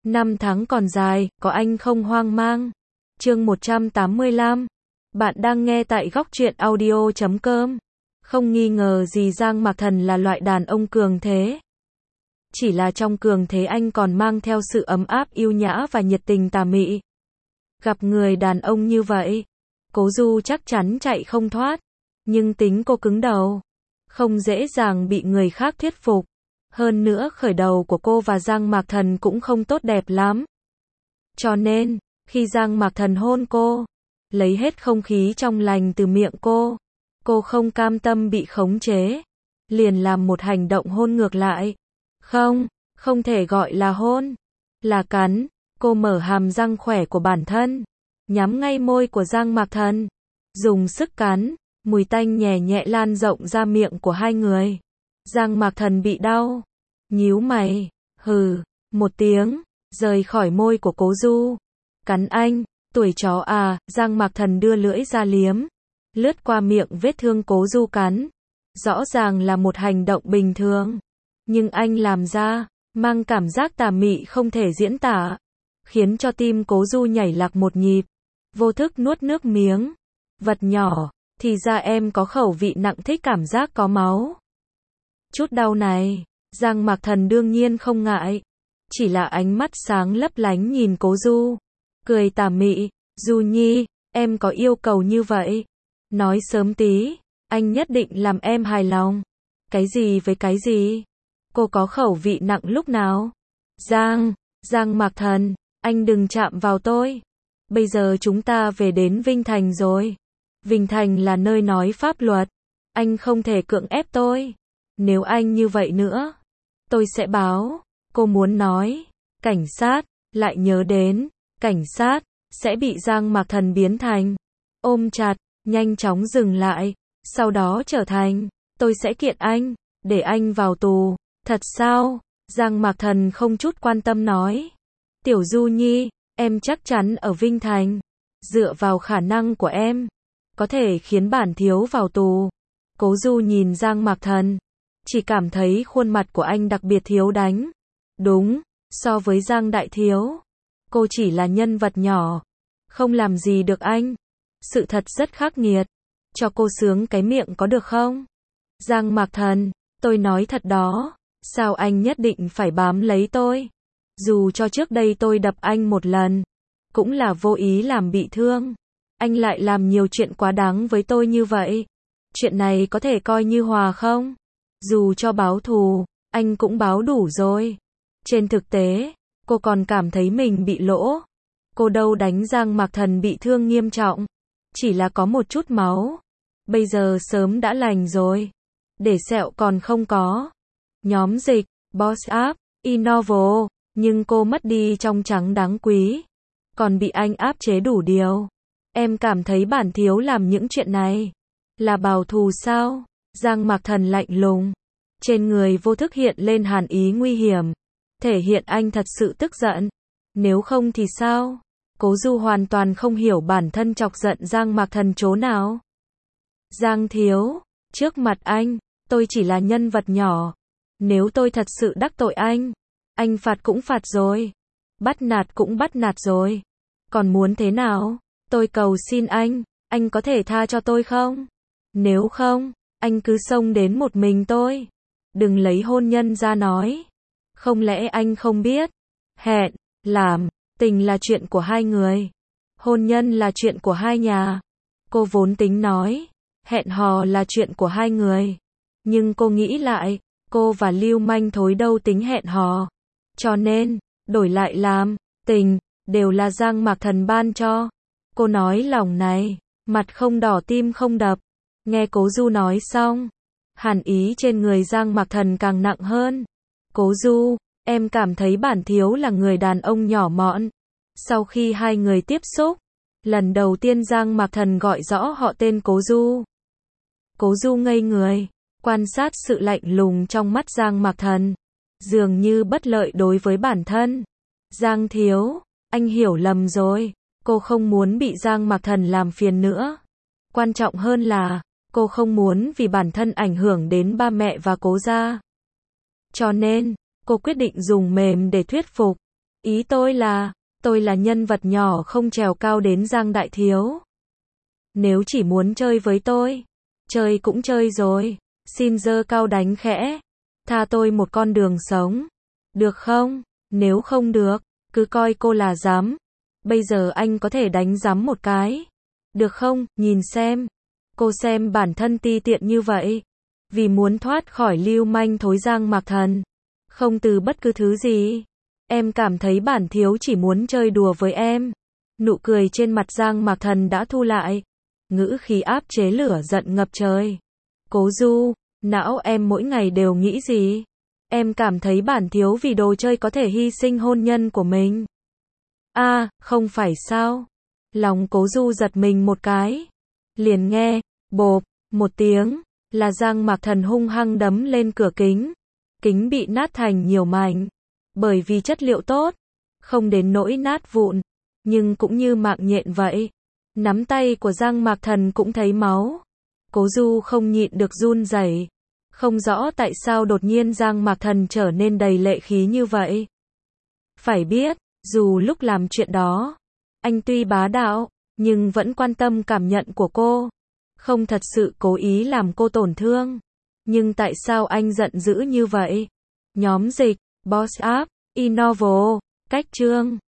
Năm tháng còn dài, có anh không hoang mang. Chương 185. Bạn đang nghe tại góc truyện audio.com. Không nghi ngờ gì Giang Mạc Thần là loại đàn ông cường thế. Chỉ là trong cường thế anh còn mang theo sự ấm áp yêu nhã và nhiệt tình tà mị. Gặp người đàn ông như vậy, Cố Du chắc chắn chạy không thoát. Nhưng tính cô cứng đầu, không dễ dàng bị người khác thuyết phục. Hơn nữa khởi đầu của cô và Giang Mạc Thần cũng không tốt đẹp lắm. Cho nên, khi Giang Mạc Thần hôn cô, lấy hết không khí trong lành từ miệng cô không cam tâm bị khống chế, liền làm một hành động hôn ngược lại. Không thể gọi là hôn, là cắn. Cô mở hàm răng khỏe của bản thân, nhắm ngay môi của Giang Mạc Thần, dùng sức cắn, mùi tanh nhẹ nhẹ lan rộng ra miệng của hai người. Giang Mạc Thần bị đau, nhíu mày, hừ, một tiếng, rời khỏi môi của Cố Du. Cắn anh, tuổi chó à, Giang Mạc Thần đưa lưỡi ra liếm, lướt qua miệng vết thương Cố Du cắn. Rõ ràng là một hành động bình thường, nhưng anh làm ra, mang cảm giác tà mị không thể diễn tả, khiến cho tim Cố Du nhảy lạc một nhịp, vô thức nuốt nước miếng. Vật nhỏ, thì ra em có khẩu vị nặng thích cảm giác có máu. Chút đau này, Giang Mạc Thần đương nhiên không ngại, chỉ là ánh mắt sáng lấp lánh nhìn Cố Du, cười tà mị, Du Nhi, em có yêu cầu như vậy? Nói sớm tí, anh nhất định làm em hài lòng. Cái gì với cái gì? Cô có khẩu vị nặng lúc nào? Giang Mạc Thần, anh đừng chạm vào tôi. Bây giờ chúng ta về đến Vinh Thành rồi. Vinh Thành là nơi nói pháp luật, anh không thể cưỡng ép tôi. Nếu anh như vậy nữa, tôi sẽ báo. Cô muốn nói, cảnh sát, lại nhớ đến, cảnh sát, sẽ bị Giang Mạc Thần biến thành, ôm chặt, nhanh chóng dừng lại, sau đó trở thành, tôi sẽ kiện anh, để anh vào tù. Thật sao? Giang Mạc Thần không chút quan tâm nói. Tiểu Du Nhi, em chắc chắn ở Vinh Thành, dựa vào khả năng của em, có thể khiến bản thiếu vào tù. Cố Du nhìn Giang Mạc Thần, chỉ cảm thấy khuôn mặt của anh đặc biệt thiếu đánh. Đúng, so với Giang Đại Thiếu, cô chỉ là nhân vật nhỏ, không làm gì được anh. Sự thật rất khắc nghiệt, cho cô sướng cái miệng có được không? Giang Mạc Thần, tôi nói thật đó, sao anh nhất định phải bám lấy tôi? Dù cho trước đây tôi đập anh một lần, cũng là vô ý làm bị thương. Anh lại làm nhiều chuyện quá đáng với tôi như vậy. Chuyện này có thể coi như hòa không? Dù cho báo thù, anh cũng báo đủ rồi. Trên thực tế, cô còn cảm thấy mình bị lỗ. Cô đâu đánh Giang Mạc Thần bị thương nghiêm trọng, chỉ là có một chút máu. Bây giờ sớm đã lành rồi, để sẹo còn không có. Nhóm dịch, Boss App, Innovo, nhưng cô mất đi trong trắng đáng quý, còn bị anh áp chế đủ điều. Em cảm thấy bản thiếu làm những chuyện này là báo thù sao? Giang Mạc Thần lạnh lùng, trên người vô thức hiện lên hàn ý nguy hiểm, thể hiện anh thật sự tức giận. Nếu không thì sao? Cố Du hoàn toàn không hiểu bản thân chọc giận Giang Mạc Thần chỗ nào. Giang thiếu, trước mặt anh, tôi chỉ là nhân vật nhỏ. Nếu tôi thật sự đắc tội anh phạt cũng phạt rồi, bắt nạt cũng bắt nạt rồi. Còn muốn thế nào? Tôi cầu xin anh có thể tha cho tôi không? Nếu không, anh cứ xông đến một mình tôi. Đừng lấy hôn nhân ra nói. Không lẽ anh không biết? Hẹn, làm, tình là chuyện của hai người. Hôn nhân là chuyện của hai nhà. Cô vốn tính nói, hẹn hò là chuyện của hai người. Nhưng cô nghĩ lại, cô và lưu manh thối đâu tính hẹn hò. Cho nên, đổi lại làm, tình, đều là Giang Mạc Thần ban cho. Cô nói lòng này, mặt không đỏ tim không đập. Nghe Cố Du nói xong, hàn ý trên người Giang Mạc Thần càng nặng hơn. Cố Du, em cảm thấy bản thiếu là người đàn ông nhỏ mọn. Sau khi hai người tiếp xúc, lần đầu tiên Giang Mạc Thần gọi rõ họ tên Cố Du. Cố Du ngây người, quan sát sự lạnh lùng trong mắt Giang Mạc Thần, dường như bất lợi đối với bản thân. Giang thiếu, anh hiểu lầm rồi, cô không muốn bị Giang Mạc Thần làm phiền nữa. Quan trọng hơn là, cô không muốn vì bản thân ảnh hưởng đến ba mẹ và Cố gia. Cho nên, cô quyết định dùng mềm để thuyết phục. Ý tôi là nhân vật nhỏ không trèo cao đến Giang đại thiếu. Nếu chỉ muốn chơi với tôi, chơi cũng chơi rồi, xin giơ cao đánh khẽ, tha tôi một con đường sống, được không? Nếu không được, cứ coi cô là giám. Bây giờ anh có thể đánh giám một cái, được không? Nhìn xem, cô xem bản thân ti tiện như vậy, vì muốn thoát khỏi lưu manh thối Giang Mạc Thần, không từ bất cứ thứ gì. Em cảm thấy bản thiếu chỉ muốn chơi đùa với em. Nụ cười trên mặt Giang Mạc Thần đã thu lại, ngữ khí áp chế lửa giận ngập trời. Cố Du, não em mỗi ngày đều nghĩ gì? Em cảm thấy bản thiếu vì đồ chơi có thể hy sinh hôn nhân của mình. Không phải sao? Lòng Cố Du giật mình một cái. Liền nghe, bộp, một tiếng, là Giang Mạc Thần hung hăng đấm lên cửa kính. Kính bị nát thành nhiều mảnh. Bởi vì chất liệu tốt, không đến nỗi nát vụn, nhưng cũng như mạng nhện vậy. Nắm tay của Giang Mạc Thần cũng thấy máu. Cố Du không nhịn được run rẩy. Không rõ tại sao đột nhiên Giang Mạc Thần trở nên đầy lệ khí như vậy. Phải biết, dù lúc làm chuyện đó, anh tuy bá đạo, nhưng vẫn quan tâm cảm nhận của cô. Không thật sự cố ý làm cô tổn thương. Nhưng tại sao anh giận dữ như vậy? Nhóm dịch, Boss App, Innovo, Cách Chương.